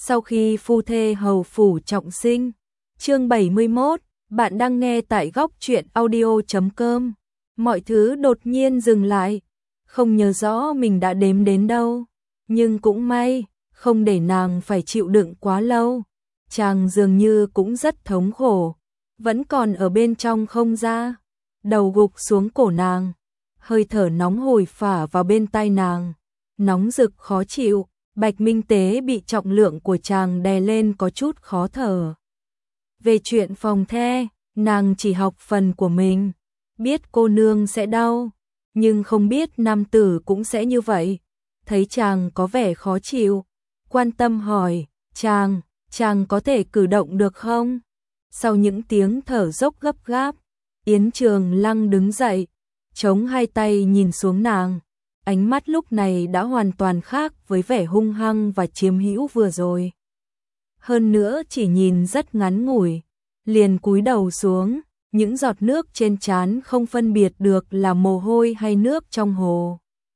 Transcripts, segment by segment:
Sau khi phu thê hầu phủ trọng sinh. Chương 71, bạn đang nghe tại góc truyện audio.com. Mọi thứ đột nhiên dừng lại, không nhớ rõ mình đã đếm đến đâu, nhưng cũng may, không để nàng phải chịu đựng quá lâu. Chàng dường như cũng rất thống khổ, vẫn còn ở bên trong không ra, đầu gục xuống cổ nàng, hơi thở nóng hổi phả vào bên tai nàng, nóng rực khó chịu. Bạch Minh Tế bị trọng lượng của chàng đè lên có chút khó thở. Về chuyện phòng the, nàng chỉ học phần của mình, biết cô nương sẽ đau, nhưng không biết nam tử cũng sẽ như vậy. Thấy chàng có vẻ khó chịu, quan tâm hỏi, chàng có thể cử động được không? Sau những tiếng thở dốc gấp gáp, Yến Trường Lăng đứng dậy, chống hai tay nhìn xuống nàng. Ánh mắt lúc này đã hoàn toàn khác với vẻ hung hăng và chiếm hữu vừa rồi. Hơn nữa chỉ nhìn rất ngắn ngủi, liền cúi đầu xuống, những giọt nước trên trán không phân biệt được là mồ hôi hay nước trong hồ.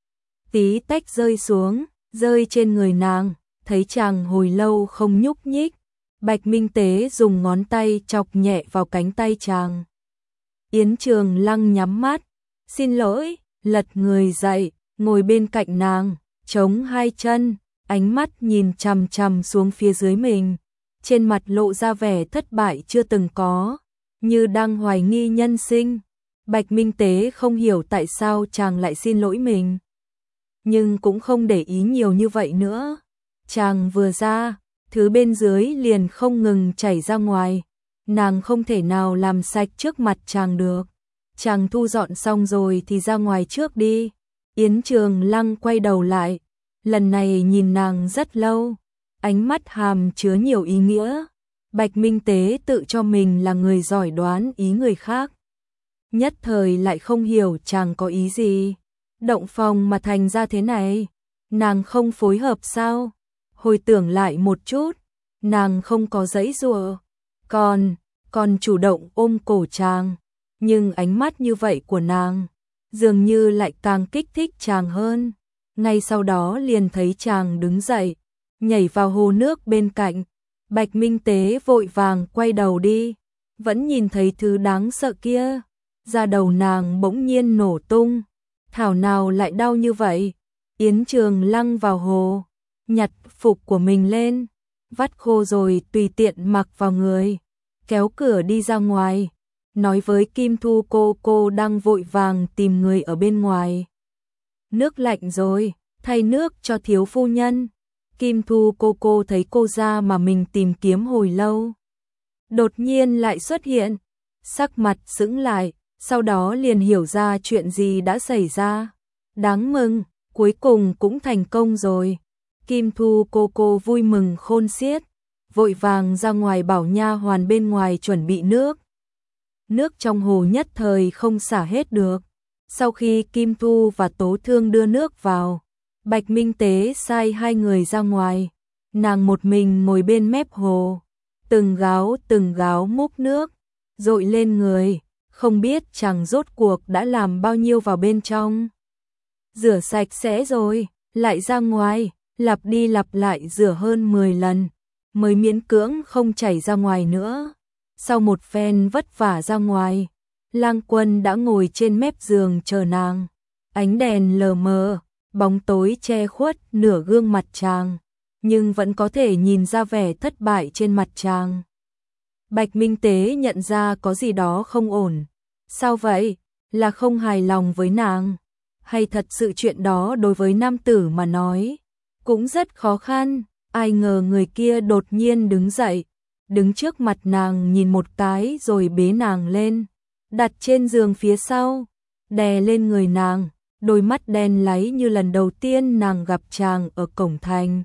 Tí tách rơi xuống, rơi trên người nàng, thấy chàng hồi lâu không nhúc nhích. Bạch Minh Tế dùng ngón tay chọc nhẹ vào cánh tay chàng. Yến Trường Lăng nhắm mắt, xin lỗi, lật người dậy. Ngồi bên cạnh nàng, chống hai chân, ánh mắt nhìn chằm chằm xuống phía dưới mình, trên mặt lộ ra vẻ thất bại chưa từng có, như đang hoài nghi nhân sinh. Bạch Minh Tế không hiểu tại sao chàng lại xin lỗi mình, nhưng cũng không để ý nhiều như vậy nữa. Chàng vừa ra, thứ bên dưới liền không ngừng chảy ra ngoài, nàng không thể nào làm sạch trước mặt chàng được. Chàng thu dọn xong rồi thì ra ngoài trước đi. Yến Trường Lăng quay đầu lại, lần này nhìn nàng rất lâu, ánh mắt hàm chứa nhiều ý nghĩa. Bạch Minh Tế tự cho mình là người giỏi đoán ý người khác, nhất thời lại không hiểu chàng có ý gì. Động phòng mà thành ra thế này, nàng không phối hợp sao? Hồi tưởng lại một chút, nàng không có giãy giụa, còn chủ động ôm cổ chàng, nhưng ánh mắt như vậy của nàng dường như lại càng kích thích chàng hơn. Ngay sau đó liền thấy chàng đứng dậy, nhảy vào hồ nước bên cạnh. Bạch Minh Tế vội vàng quay đầu đi, vẫn nhìn thấy thứ đáng sợ kia. Da đầu nàng bỗng nhiên nổ tung, thảo nào lại đau như vậy. Yến Trường Lăng vào hồ, nhặt phục của mình lên, vắt khô rồi tùy tiện mặc vào người, kéo cửa đi ra ngoài. Nói với Kim Thu cô đang vội vàng tìm người ở bên ngoài. Nước lạnh rồi, thay nước cho thiếu phu nhân. Kim Thu cô thấy cô ra mà mình tìm kiếm hồi lâu, đột nhiên lại xuất hiện, sắc mặt sững lại, sau đó liền hiểu ra chuyện gì đã xảy ra. Đáng mừng, cuối cùng cũng thành công rồi. Kim Thu cô vui mừng khôn xiết, vội vàng ra ngoài bảo nha hoàn bên ngoài chuẩn bị nước. Nước trong hồ nhất thời không xả hết được. Sau khi Kim Thu và Tố Thương đưa nước vào, Bạch Minh Tế sai hai người ra ngoài, nàng một mình ngồi bên mép hồ, từng gáo múc nước dội lên người, không biết chàng rốt cuộc đã làm bao nhiêu vào bên trong. Rửa sạch sẽ rồi, lại ra ngoài, lặp đi lặp lại rửa hơn 10 lần, mới miễn cưỡng không chảy ra ngoài nữa. Sau một phen vất vả ra ngoài, Lang Quân đã ngồi trên mép giường chờ nàng. Ánh đèn lờ mờ, bóng tối che khuất nửa gương mặt chàng, nhưng vẫn có thể nhìn ra vẻ thất bại trên mặt chàng. Bạch Minh Tế nhận ra có gì đó không ổn. Sao vậy? Là không hài lòng với nàng? Hay thật sự chuyện đó đối với nam tử mà nói cũng rất khó khăn? Ai ngờ người kia đột nhiên đứng dậy, đứng trước mặt nàng nhìn một cái rồi bế nàng lên, đặt trên giường phía sau, đè lên người nàng, đôi mắt đen láy như lần đầu tiên nàng gặp chàng ở cổng thành.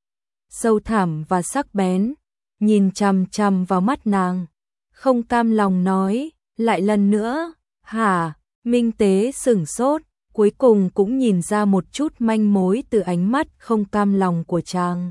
Sâu thẳm và sắc bén, nhìn chằm chằm vào mắt nàng, không cam lòng nói, lại lần nữa, hả? Minh Tế sửng sốt, cuối cùng cũng nhìn ra một chút manh mối từ ánh mắt không cam lòng của chàng.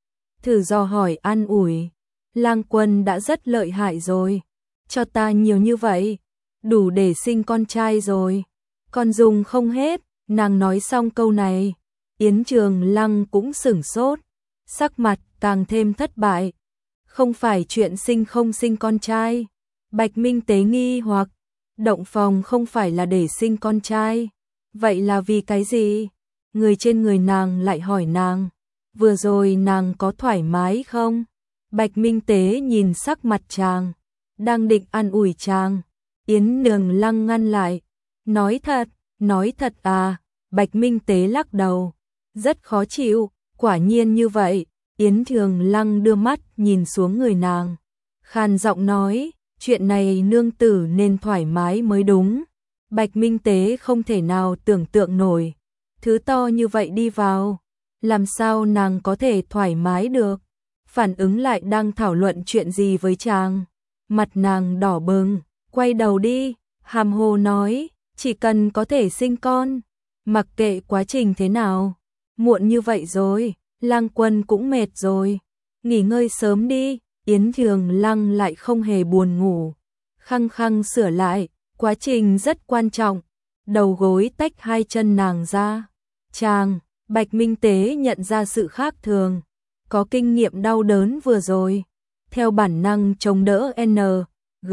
Thử dò hỏi an ủi, Lang Quân đã rất lợi hại rồi, cho ta nhiều như vậy, đủ để sinh con trai rồi, còn dùng không hết. Nàng nói xong câu này, Yến Trường Lăng cũng sửng sốt, sắc mặt càng thêm thất bại. Không phải chuyện sinh không sinh con trai. Bạch Minh Tế nghi hoặc, động phòng không phải là để sinh con trai. Vậy là vì cái gì? Người trên người nàng lại hỏi nàng, vừa rồi nàng có thoải mái không? Bạch Minh Tế nhìn sắc mặt chàng, đang định an ủi chàng. Yến Nhường Lăng ngăn lại, nói thật à? Bạch Minh Tế lắc đầu, rất khó chịu, quả nhiên như vậy. Yến Nhường Lăng đưa mắt nhìn xuống người nàng, khàn giọng nói, chuyện này nương tử nên thoải mái mới đúng. Bạch Minh Tế không thể nào tưởng tượng nổi, thứ to như vậy đi vào, làm sao nàng có thể thoải mái được? Phản ứng lại đang thảo luận chuyện gì với chàng. Mặt nàng đỏ bừng, quay đầu đi, hàm hồ nói, chỉ cần có thể sinh con, mặc kệ quá trình thế nào. Muộn như vậy rồi, Lang Quân cũng mệt rồi, nghỉ ngơi sớm đi. Yến Nhường Lăng lại không hề buồn ngủ, khăng khăng sửa lại, quá trình rất quan trọng. Đầu gối tách hai chân nàng ra. Chàng, Bạch Minh Tế nhận ra sự khác thường, có kinh nghiệm đau đớn vừa rồi, theo bản năng chống đỡ G,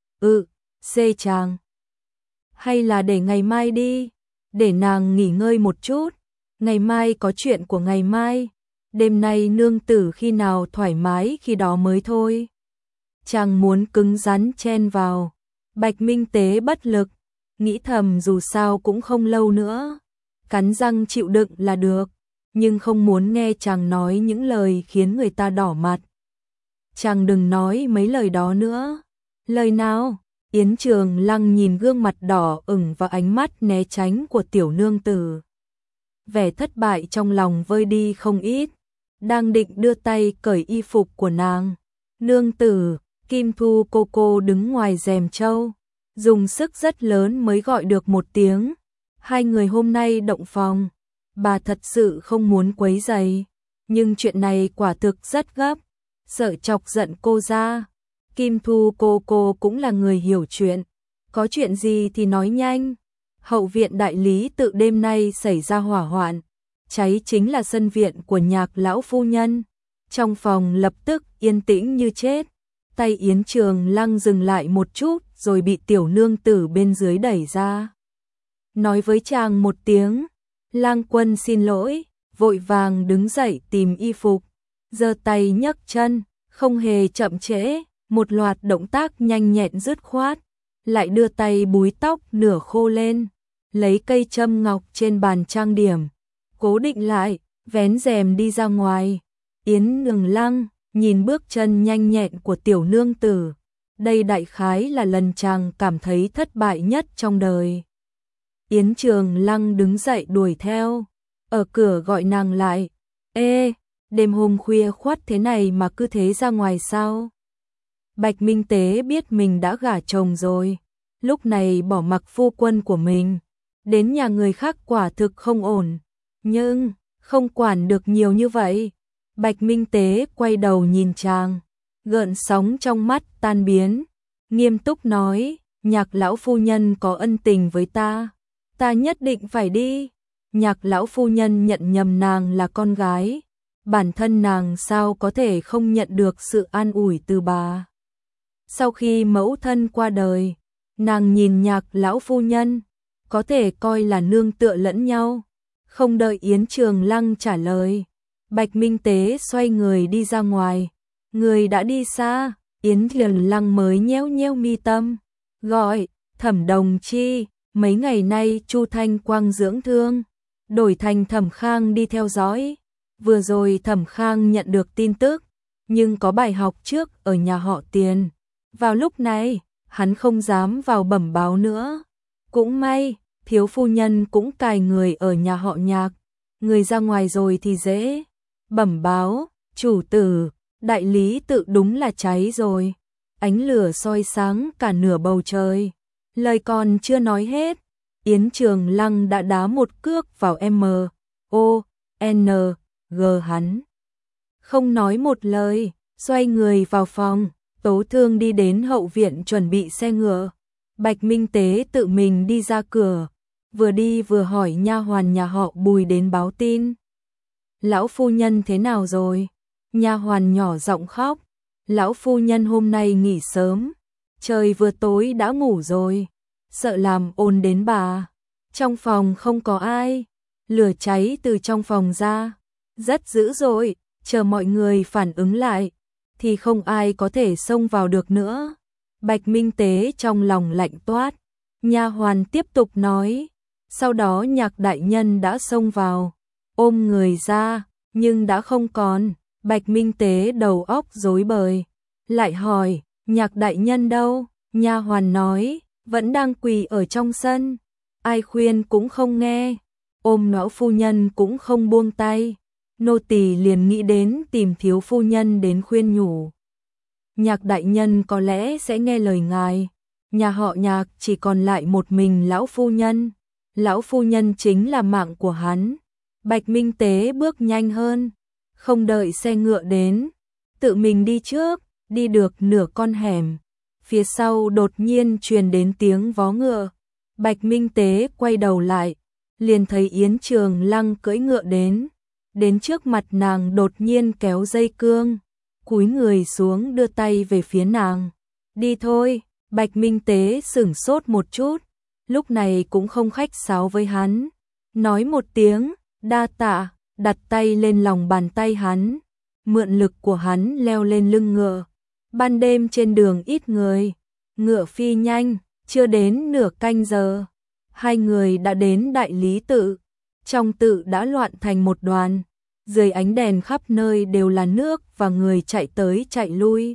C chàng. Hay là để ngày mai đi, để nàng nghỉ ngơi một chút, ngày mai có chuyện của ngày mai, đêm nay nương tử khi nào thoải mái khi đó mới thôi. Chàng muốn cứng rắn chen vào, Bạch Minh Tế bất lực, nghĩ thầm dù sao cũng không lâu nữa, cắn răng chịu đựng là được, nhưng không muốn nghe chàng nói những lời khiến người ta đỏ mặt. Chàng đừng nói mấy lời đó nữa. Lời nào? Yến Nhường Lăng nhìn gương mặt đỏ ửng và ánh mắt né tránh của tiểu nương tử. Vẻ thất bại trong lòng vơi đi không ít, đang định đưa tay cởi y phục của nàng. Nương tử, Kim Thu cô đứng ngoài rèm trâu, dùng sức rất lớn mới gọi được một tiếng. Hai người hôm nay động phòng, bà thật sự không muốn quấy rầy, nhưng chuyện này quả thực rất gấp, sợ chọc giận cô ra. Kim Thu cô cũng là người hiểu chuyện, có chuyện gì thì nói nhanh. Hậu viện đại lý tự đêm nay xảy ra hỏa hoạn, cháy chính là sân viện của Nhạc lão phu nhân. Trong phòng lập tức yên tĩnh như chết. Tay Yến Nhường Lăng dừng lại một chút rồi bị tiểu nương tử bên dưới đẩy ra. Nói với chàng một tiếng, Lang Quân xin lỗi, vội vàng đứng dậy tìm y phục, giơ tay nhấc chân, không hề chậm trễ, một loạt động tác nhanh nhẹn dứt khoát, lại đưa tay búi tóc nửa khô lên, lấy cây châm ngọc trên bàn trang điểm, cố định lại, vén rèm đi ra ngoài. Yến Nhường Lăng nhìn bước chân nhanh nhẹn của tiểu nương tử, đây đại khái là lần chàng cảm thấy thất bại nhất trong đời. Yến Nhường Lăng đứng dậy đuổi theo, ở cửa gọi nàng lại, ê, đêm hôm khuya khoắt thế này mà cứ thế ra ngoài sao? Bạch Minh Tế biết mình đã gả chồng rồi, lúc này bỏ mặc phu quân của mình, đến nhà người khác quả thực không ổn, nhưng không quản được nhiều như vậy. Bạch Minh Tế quay đầu nhìn chàng, gợn sóng trong mắt tan biến, nghiêm túc nói, Nhạc lão phu nhân có ân tình với ta nhất định phải đi. Nhạc lão phu nhân nhận nhầm nàng là con gái, bản thân nàng sao có thể không nhận được sự an ủi từ bà. Sau khi mẫu thân qua đời, nàng nhìn Nhạc lão phu nhân, có thể coi là nương tựa lẫn nhau. Không đợi Yến Nhường Lăng trả lời, Bạch Minh Tế xoay người đi ra ngoài. Người đã đi xa, Yến Nhường Lăng mới nhéo nhéo mi tâm, gọi, Thẩm Đồng Chi, mấy ngày nay Chu Thanh Quang dưỡng thương, đổi thành Thẩm Khang đi theo dõi. Vừa rồi Thẩm Khang nhận được tin tức, nhưng có bài học trước ở nhà họ Tiền. Vào lúc này, hắn không dám vào bẩm báo nữa. Cũng may, thiếu phu nhân cũng cài người ở nhà họ Nhạc, người ra ngoài rồi thì dễ bẩm báo. Chủ tử, đại lý tự đúng là cháy rồi, ánh lửa soi sáng cả nửa bầu trời. Lời còn chưa nói hết, Yến Nhường Lăng đã đá một cước vào MONG hắn. Không nói một lời, xoay người vào phòng, Tố Thương đi đến hậu viện chuẩn bị xe ngựa. Bạch Minh Tế tự mình đi ra cửa, vừa đi vừa hỏi nha hoàn nhà họ Bùi đến báo tin. Lão phu nhân thế nào rồi? Nha hoàn nhỏ giọng khóc, lão phu nhân hôm nay nghỉ sớm, trời vừa tối đã ngủ rồi, sợ làm ồn đến bà. Trong phòng không có ai, lửa cháy từ trong phòng ra, rất dữ dội, chờ mọi người phản ứng lại, thì không ai có thể xông vào được nữa. Bạch Minh Tế trong lòng lạnh toát, nha hoàn tiếp tục nói, sau đó Nhạc đại nhân đã xông vào, ôm người ra, nhưng đã không còn. Bạch Minh Tế đầu óc rối bời, lại hỏi, Nhạc đại nhân đâu? Nha hoàn nói, vẫn đang quỳ ở trong sân, ai khuyên cũng không nghe, ôm lão phu nhân cũng không buông tay. Nô tỳ liền nghĩ đến tìm thiếu phu nhân đến khuyên nhủ. Nhạc đại nhân có lẽ sẽ nghe lời ngài, nhà họ Nhạc chỉ còn lại một mình lão phu nhân chính là mạng của hắn. Bạch Minh Tế bước nhanh hơn, không đợi xe ngựa đến, tự mình đi trước, đi được nửa con hẻm, phía sau đột nhiên truyền đến tiếng vó ngựa. Bạch Minh Tế quay đầu lại, liền thấy Yến Trường Lăng cưỡi ngựa đến trước mặt nàng đột nhiên kéo dây cương, cúi người xuống đưa tay về phía nàng. Đi thôi. Bạch Minh Tế sửng sốt một chút, lúc này cũng không khách sáo với hắn, nói một tiếng, đa tạ, đặt tay lên lòng bàn tay hắn, mượn lực của hắn leo lên lưng ngựa. Ban đêm trên đường ít người, ngựa phi nhanh, chưa đến nửa canh giờ, hai người đã đến Đại Lý Tự. Trong tự đã loạn thành một đoàn, dưới ánh đèn khắp nơi đều là nước và người chạy tới chạy lui.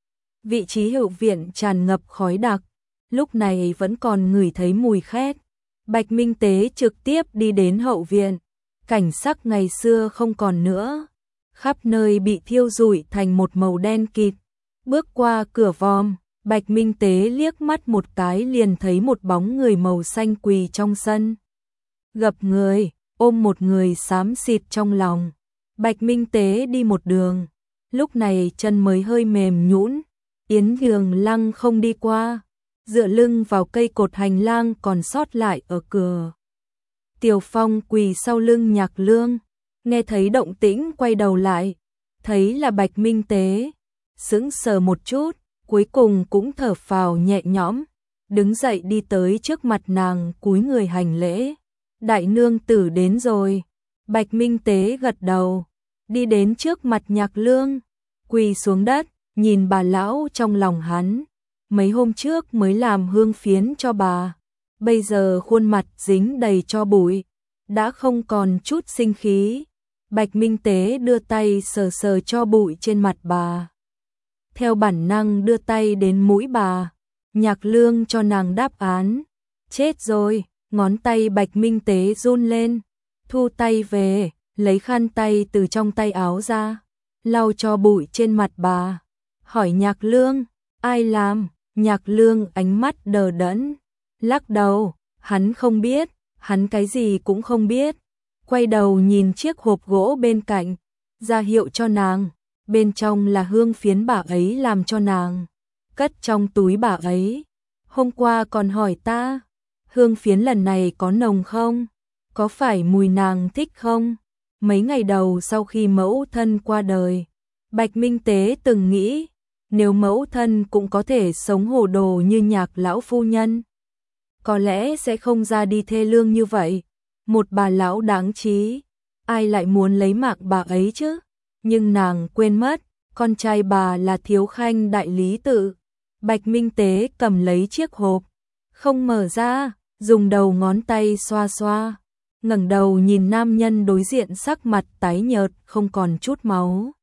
Vị trí hậu viện tràn ngập khói đặc, lúc này vẫn còn ngửi thấy mùi khét. Bạch Minh Tế trực tiếp đi đến hậu viện, cảnh sắc ngày xưa không còn nữa, khắp nơi bị thiêu rụi thành một màu đen kịt. Bước qua cửa vòm, Bạch Minh Tế liếc mắt một cái liền thấy một bóng người màu xanh quỳ trong sân. Gập người, ôm một người xám xịt trong lòng. Bạch Minh Tế đi một đường, lúc này chân mới hơi mềm nhũn. Yến Trường Lăng không đi qua, dựa lưng vào cây cột hành lang còn sót lại ở cửa. Tiểu Phong quỳ sau lưng Nhạc Lương, nghe thấy động tĩnh quay đầu lại, thấy là Bạch Minh Tế, sững sờ một chút, cuối cùng cũng thở phào nhẹ nhõm, đứng dậy đi tới trước mặt nàng cúi người hành lễ. Đại nương tử đến rồi. Bạch Minh Tế gật đầu, đi đến trước mặt Nhạc Lương, quỳ xuống đất, nhìn bà lão trong lòng hắn. Mấy hôm trước mới làm hương phiến cho bà, bây giờ khuôn mặt dính đầy tro bụi, đã không còn chút sinh khí. Bạch Minh Tế đưa tay sờ sờ tro bụi trên mặt bà, theo bản năng đưa tay đến mũi bà. Nhạc Lương cho nàng đáp án, chết rồi. Ngón tay Bạch Minh Tế run lên, thu tay về, lấy khăn tay từ trong tay áo ra, lau cho bụi trên mặt bà, hỏi Nhạc Lương, ai làm? Nhạc Lương ánh mắt đờ đẫn, lắc đầu, hắn không biết, hắn cái gì cũng không biết. Quay đầu nhìn chiếc hộp gỗ bên cạnh, ra hiệu cho nàng, bên trong là hương phiến bà ấy làm cho nàng, cất trong túi bà ấy. Hôm qua còn hỏi ta, hương phiến lần này có nồng không? Có phải mùi nàng thích không? Mấy ngày đầu sau khi mẫu thân qua đời, Bạch Minh Tế từng nghĩ, nếu mẫu thân cũng có thể sống hồ đồ như Nhạc lão phu nhân, có lẽ sẽ không ra đi thê lương như vậy. Một bà lão đáng trí, ai lại muốn lấy mạng bà ấy chứ? Nhưng nàng quên mất, con trai bà là Thiếu Khanh Đại Lý Tự. Bạch Minh Tế cầm lấy chiếc hộp, không mở ra, dùng đầu ngón tay xoa xoa, ngẩng đầu nhìn nam nhân đối diện sắc mặt tái nhợt không còn chút máu.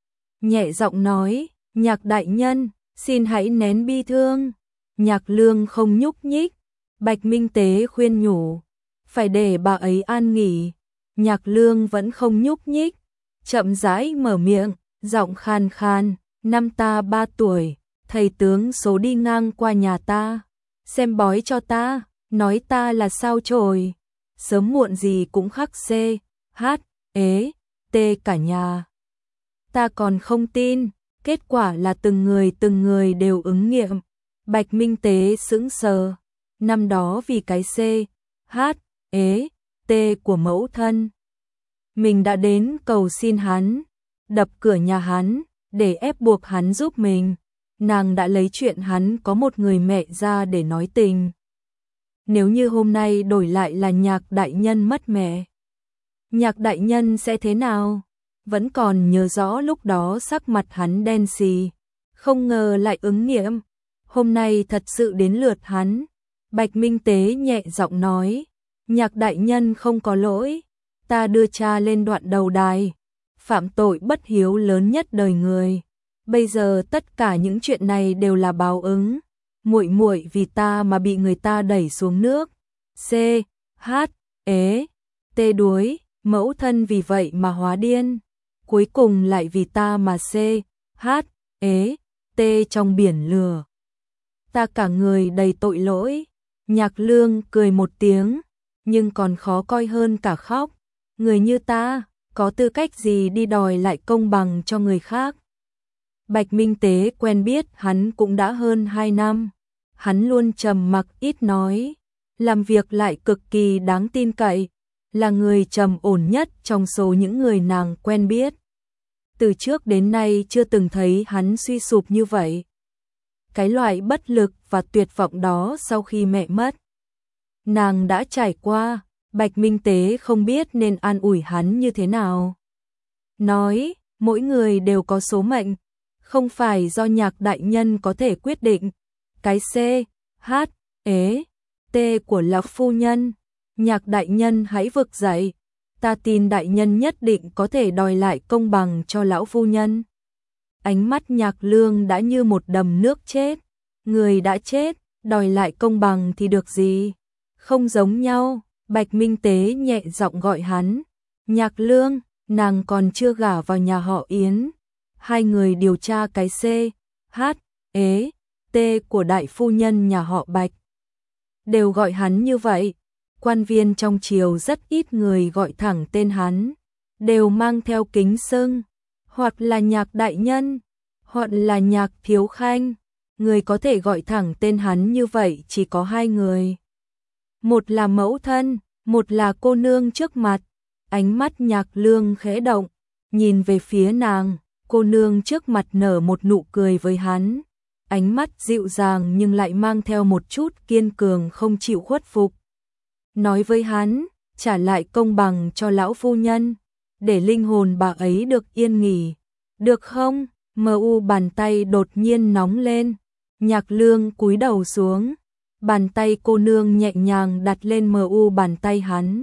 Nhẹ giọng nói, Nhạc đại nhân, xin hãy nén bi thương. Nhạc Lương không nhúc nhích. Bạch Minh Tế khuyên nhủ, phải để bà ấy an nghỉ. Nhạc Lương vẫn không nhúc nhích, chậm rãi mở miệng, giọng khan khan, năm ta 3 tuổi, thầy tướng số đi ngang qua nhà ta, xem bói cho ta, nói ta là sao chổi, sớm muộn gì cũng khắc C, H, ế, T cả nhà. Ta còn không tin, kết quả là từng người đều ứng nghiệm. Bạch Minh Tế sững sờ, năm đó vì cái C, H, ế, T của mẫu thân, mình đã đến cầu xin hắn, đập cửa nhà hắn, để ép buộc hắn giúp mình. Nàng đã lấy chuyện hắn có một người mẹ ra để nói tình. Nếu như hôm nay đổi lại là Nhạc đại nhân mất mẹ, Nhạc đại nhân sẽ thế nào? Vẫn còn nhớ rõ lúc đó sắc mặt hắn đen xì, không ngờ lại ứng nghiệm. Hôm nay thật sự đến lượt hắn. Bạch Minh Tế nhẹ giọng nói, Nhạc đại nhân không có lỗi, ta đưa cha lên đoạn đầu đài, phạm tội bất hiếu lớn nhất đời người. Bây giờ tất cả những chuyện này đều là báo ứng. Muội muội vì ta mà bị người ta đẩy xuống nước. C, H, ế, T đuối, mẫu thân vì vậy mà hóa điên. Cuối cùng lại vì ta mà C, H, ế, T trong biển lửa. Ta cả người đầy tội lỗi. Nhạc Lương cười một tiếng, nhưng còn khó coi hơn cả khóc. Người như ta, có tư cách gì đi đòi lại công bằng cho người khác? Bạch Minh Tế quen biết hắn cũng đã hơn 2 năm. Hắn luôn trầm mặc ít nói, làm việc lại cực kỳ đáng tin cậy, là người trầm ổn nhất trong số những người nàng quen biết. Từ trước đến nay chưa từng thấy hắn suy sụp như vậy. Cái loại bất lực và tuyệt vọng đó sau khi mẹ mất, nàng đã trải qua. Bạch Minh Tế không biết nên an ủi hắn như thế nào. Nói, mỗi người đều có số mệnh, không phải do Nhạc đại nhân có thể quyết định. Cái C, H, ế, T của lão phu nhân, Nhạc đại nhân hãy vực dậy, ta tin đại nhân nhất định có thể đòi lại công bằng cho lão phu nhân. Ánh mắt Nhạc Lương đã như một đầm nước chết, người đã chết, đòi lại công bằng thì được gì? Không giống nhau. Bạch Minh Tế nhẹ giọng gọi hắn, Nhạc Lương, nàng còn chưa gả vào nhà họ Yến. Hai người điều tra cái C, H, ế, T của đại phu nhân nhà họ Bạch. Đều gọi hắn như vậy. Quan viên trong triều rất ít người gọi thẳng tên hắn, đều mang theo kính xưng, hoặc là Nhạc đại nhân, hoặc là Nhạc thiếu khanh. Người có thể gọi thẳng tên hắn như vậy chỉ có 2 người. Một là mẫu thân, một là cô nương trước mặt. Ánh mắt Nhạc Lương khẽ động, nhìn về phía nàng. Cô nương trước mặt nở một nụ cười với hắn, ánh mắt dịu dàng nhưng lại mang theo một chút kiên cường không chịu khuất phục. Nói với hắn, trả lại công bằng cho lão phu nhân, để linh hồn bà ấy được yên nghỉ. Được không? Mu bàn tay đột nhiên nóng lên. Nhạc Lương cúi đầu xuống, bàn tay cô nương nhẹ nhàng đặt lên mu bàn tay hắn.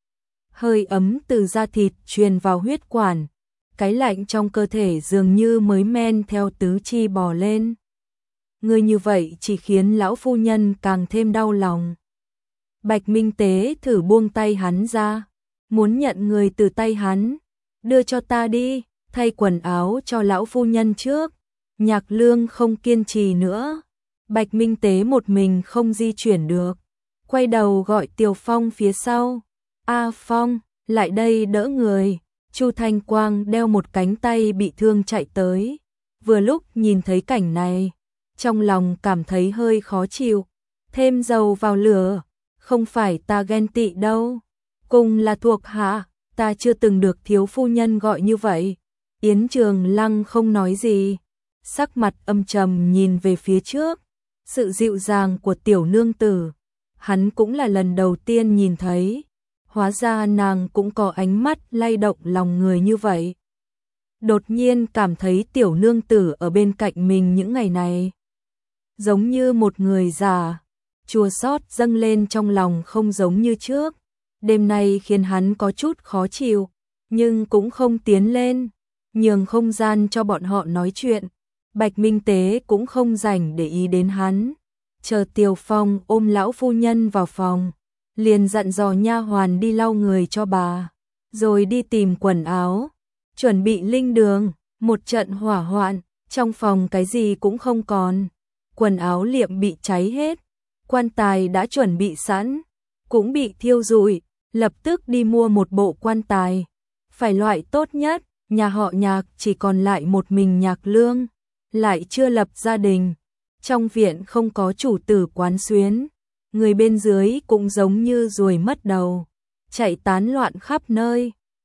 Hơi ấm từ da thịt truyền vào huyết quản, cái lạnh trong cơ thể dường như mới men theo tứ chi bò lên. Người như vậy chỉ khiến lão phu nhân càng thêm đau lòng. Bạch Minh Tế thử buông tay hắn ra, muốn nhận người từ tay hắn. Đưa cho ta đi, thay quần áo cho lão phu nhân trước. Nhạc Lương không kiên trì nữa. Bạch Minh Tế một mình không di chuyển được, quay đầu gọi Tiều Phong phía sau. A Phong, lại đây đỡ người. Chu Thanh Quang đeo một cánh tay bị thương chạy tới. Vừa lúc nhìn thấy cảnh này, trong lòng cảm thấy hơi khó chịu. Thêm dầu vào lửa, không phải ta ghen tị đâu. Cùng là thuộc hạ, ta chưa từng được thiếu phu nhân gọi như vậy. Yến Trường Lăng không nói gì, sắc mặt âm trầm nhìn về phía trước. Sự dịu dàng của tiểu nương tử, hắn cũng là lần đầu tiên nhìn thấy. Hóa ra nàng cũng có ánh mắt lay động lòng người như vậy. Đột nhiên cảm thấy tiểu nương tử ở bên cạnh mình những ngày này, giống như một người già, chua xót dâng lên trong lòng không giống như trước. Đêm nay khiến hắn có chút khó chịu, nhưng cũng không tiến lên, nhường không gian cho bọn họ nói chuyện. Bạch Minh Tế cũng không rảnh để ý đến hắn, chờ Tiều Phong ôm lão phu nhân vào phòng, liền dặn dò nha hoàn đi lau người cho bà, rồi đi tìm quần áo, chuẩn bị linh đường. Một trận hỏa hoạn, trong phòng cái gì cũng không còn, quần áo liệm bị cháy hết, quan tài đã chuẩn bị sẵn, cũng bị thiêu rụi. Lập tức đi mua một bộ quan tài, phải loại tốt nhất. Nhà họ Nhạc chỉ còn lại một mình Nhạc Lương, lại chưa lập gia đình. Trong viện không có chủ tử quán xuyến, người bên dưới cũng giống như ruồi mất đầu, chạy tán loạn khắp nơi.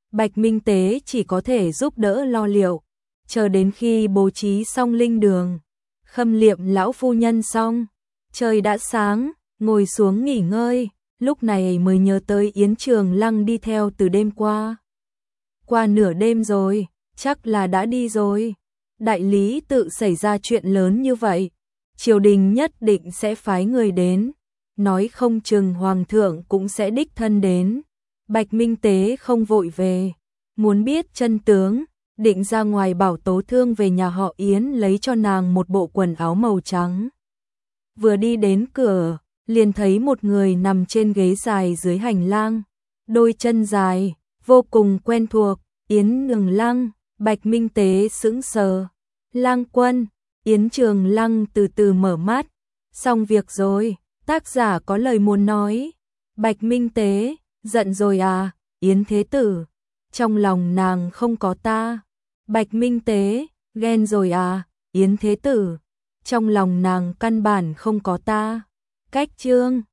Bạch Minh Tế chỉ có thể giúp đỡ lo liệu, chờ đến khi bố trí xong linh đường, khâm liệm lão phu nhân xong, trời đã sáng, ngồi xuống nghỉ ngơi, lúc này mới nhớ tới Yến Trường Lăng đi theo từ đêm qua. Qua nửa đêm rồi, chắc là đã đi rồi. Đại lý tự xảy ra chuyện lớn như vậy, triều đình nhất định sẽ phái người đến, nói không chừng hoàng thượng cũng sẽ đích thân đến. Bạch Minh Tế không vội về, muốn biết chân tướng, định ra ngoài bảo Tố Thương về nhà họ Yến lấy cho nàng một bộ quần áo màu trắng. Vừa đi đến cửa, liền thấy một người nằm trên ghế dài dưới hành lang, đôi chân dài, vô cùng quen thuộc, Yến Trường Lăng. Bạch Minh Tế sững sờ. Lang Quân, Yến Trường Lăng từ từ mở mắt. Xong việc rồi, tác giả có lời muốn nói. Bạch Minh Tế, giận rồi à, Yến Thế Tử, trong lòng nàng không có ta. Bạch Minh Tế, ghen rồi à, Yến Thế Tử, trong lòng nàng căn bản không có ta. Cách chương